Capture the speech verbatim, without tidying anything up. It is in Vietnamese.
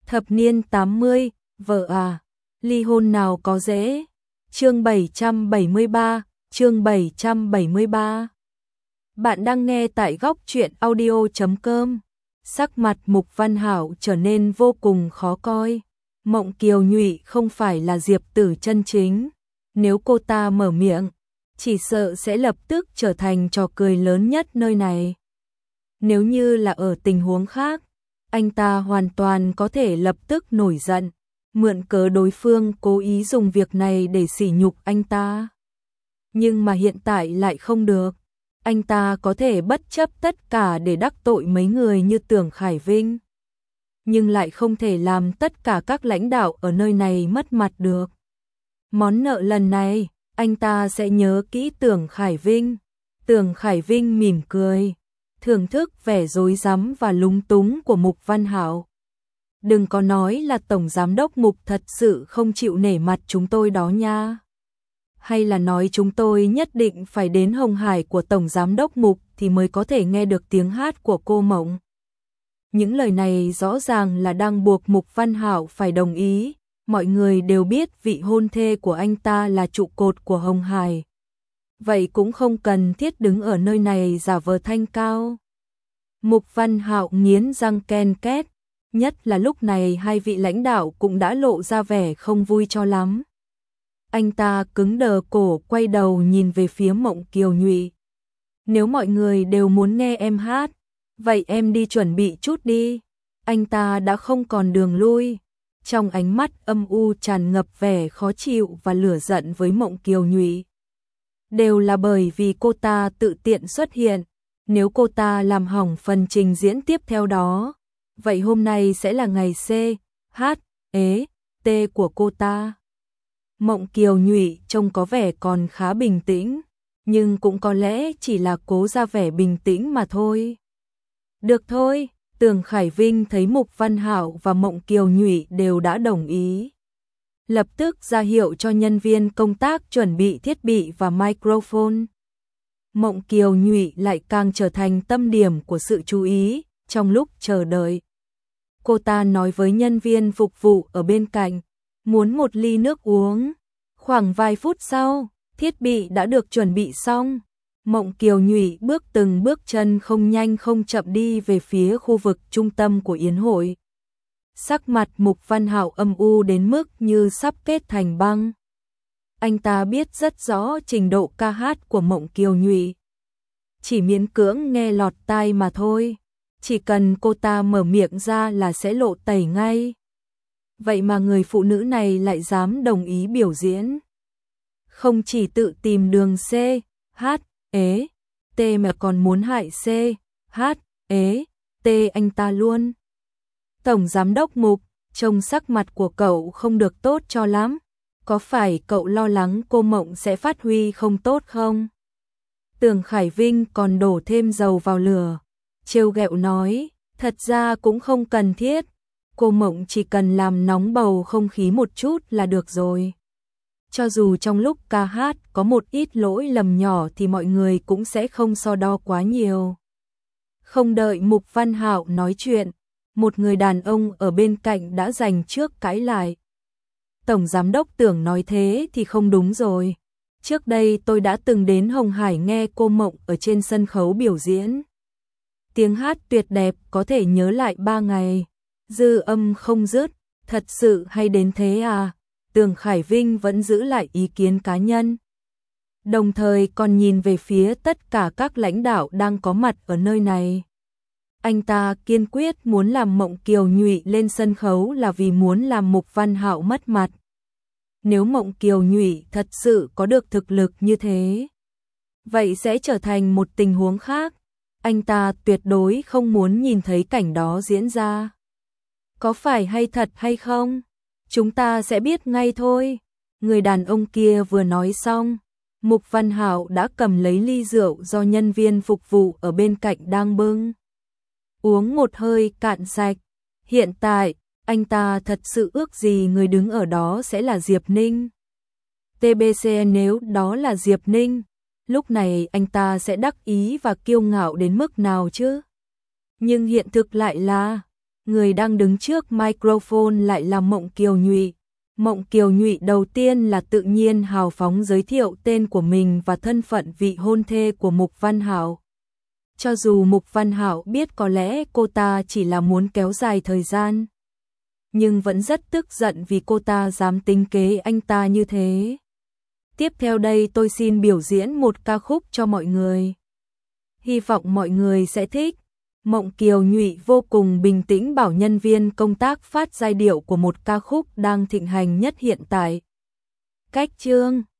Thập niên tám mươi, vợ à, ly hôn nào có dễ. Chương bảy trăm bảy mươi ba, chương bảy trăm bảy mươi ba. Bạn đang nghe tại góc truyện audio chấm com. Sắc mặt Mục Văn Hạo trở nên vô cùng khó coi. Mộng Kiều Nhụy không phải là Diệp Tử chân chính. Nếu cô ta mở miệng, chỉ sợ sẽ lập tức trở thành trò cười lớn nhất nơi này. Nếu như là ở tình huống khác, anh ta hoàn toàn có thể lập tức nổi giận, mượn cớ đối phương cố ý dùng việc này để sỉ nhục anh ta. Nhưng mà hiện tại lại không được. Anh ta có thể bất chấp tất cả để đắc tội mấy người như Tưởng Khải Vinh, nhưng lại không thể làm tất cả các lãnh đạo ở nơi này mất mặt được. Món nợ lần này, anh ta sẽ nhớ kỹ Tưởng Khải Vinh. Tưởng Khải Vinh mỉm cười, thưởng thức vẻ rối rắm và lúng túng của Mục Văn Hạo. Đừng có nói là Tổng Giám đốc Mục thật sự không chịu nể mặt chúng tôi đó nha. Hay là nói chúng tôi nhất định phải đến Hồng Hải của Tổng Giám đốc Mục thì mới có thể nghe được tiếng hát của cô Mộng. Những lời này rõ ràng là đang buộc Mục Văn Hạo phải đồng ý. Mọi người đều biết vị hôn thê của anh ta là trụ cột của Hồng Hải. Vậy cũng không cần thiết đứng ở nơi này giả vờ thanh cao. Mục Văn Hạo nghiến răng ken két, nhất là lúc này hai vị lãnh đạo cũng đã lộ ra vẻ không vui cho lắm. Anh ta cứng đờ cổ quay đầu nhìn về phía Mộng Kiều Nhụy. Nếu mọi người đều muốn nghe em hát, vậy em đi chuẩn bị chút đi. Anh ta đã không còn đường lui. Trong ánh mắt âm u tràn ngập vẻ khó chịu và lửa giận với Mộng Kiều Nhụy. Đều là bởi vì cô ta tự tiện xuất hiện. Nếu cô ta làm hỏng phần trình diễn tiếp theo đó, vậy hôm nay sẽ là ngày C, H, E, T của cô ta. Mộng Kiều Nhụy trông có vẻ còn khá bình tĩnh, nhưng cũng có lẽ chỉ là cố ra vẻ bình tĩnh mà thôi. Được thôi, Tưởng Khải Vinh thấy Mục Văn Hạo và Mộng Kiều Nhụy đều đã đồng ý. Lập tức ra hiệu cho nhân viên công tác chuẩn bị thiết bị và microphone. Mộng Kiều Nhụy lại càng trở thành tâm điểm của sự chú ý trong lúc chờ đợi. Cô ta nói với nhân viên phục vụ ở bên cạnh, muốn một ly nước uống. Khoảng vài phút sau, thiết bị đã được chuẩn bị xong. Mộng Kiều Nhụy bước từng bước chân không nhanh không chậm đi về phía khu vực trung tâm của yến hội. Sắc mặt Mục Văn Hạo âm u đến mức như sắp kết thành băng. Anh ta biết rất rõ trình độ ca hát của Mộng Kiều Nhụy. Chỉ miễn cưỡng nghe lọt tai mà thôi. Chỉ cần cô ta mở miệng ra là sẽ lộ tẩy ngay. Vậy mà người phụ nữ này lại dám đồng ý biểu diễn. Không chỉ tự tìm đường C, H, E, T mà còn muốn hại C, H, E, T anh ta luôn. Tổng Giám đốc Mục, trông sắc mặt của cậu không được tốt cho lắm. Có phải cậu lo lắng cô Mộng sẽ phát huy không tốt không? Tưởng Khải Vinh còn đổ thêm dầu vào lửa. Trêu ghẹo nói, thật ra cũng không cần thiết. Cô Mộng chỉ cần làm nóng bầu không khí một chút là được rồi. Cho dù trong lúc ca hát có một ít lỗi lầm nhỏ thì mọi người cũng sẽ không so đo quá nhiều. Không đợi Mục Văn Hạo nói chuyện, một người đàn ông ở bên cạnh đã giành trước cãi lại. Tổng Giám đốc Tưởng nói thế thì không đúng rồi. Trước đây tôi đã từng đến Hồng Hải nghe cô Mộng ở trên sân khấu biểu diễn. Tiếng hát tuyệt đẹp có thể nhớ lại ba ngày. Dư âm không dứt, thật sự hay đến thế à? Tưởng Khải Vinh vẫn giữ lại ý kiến cá nhân. Đồng thời còn nhìn về phía tất cả các lãnh đạo đang có mặt ở nơi này. Anh ta kiên quyết muốn làm Mộng Kiều Nhụy lên sân khấu là vì muốn làm Mục Văn Hạo mất mặt. Nếu Mộng Kiều Nhụy thật sự có được thực lực như thế, vậy sẽ trở thành một tình huống khác. Anh ta tuyệt đối không muốn nhìn thấy cảnh đó diễn ra. Có phải hay thật hay không? Chúng ta sẽ biết ngay thôi. Người đàn ông kia vừa nói xong, Mục Văn Hạo đã cầm lấy ly rượu do nhân viên phục vụ ở bên cạnh đang bưng. Uống một hơi cạn sạch. Hiện tại, anh ta thật sự ước gì người đứng ở đó sẽ là Diệp Ninh. tê bê xê nếu đó là Diệp Ninh, lúc này anh ta sẽ đắc ý và kiêu ngạo đến mức nào chứ? Nhưng hiện thực lại là, Người đang đứng trước microphone lại là Mộng Kiều Nhụy. Mộng Kiều Nhụy đầu tiên là tự nhiên hào phóng giới thiệu tên của mình và thân phận vị hôn thê của Mục Văn Hạo. Cho dù Mục Văn Hạo biết có lẽ cô ta chỉ là muốn kéo dài thời gian, nhưng vẫn rất tức giận vì cô ta dám tính kế anh ta như thế. Tiếp theo đây tôi xin biểu diễn một ca khúc cho mọi người. Hy vọng mọi người sẽ thích. Mộng Kiều Nhụy vô cùng bình tĩnh bảo nhân viên công tác phát giai điệu của một ca khúc đang thịnh hành nhất hiện tại. Cách chương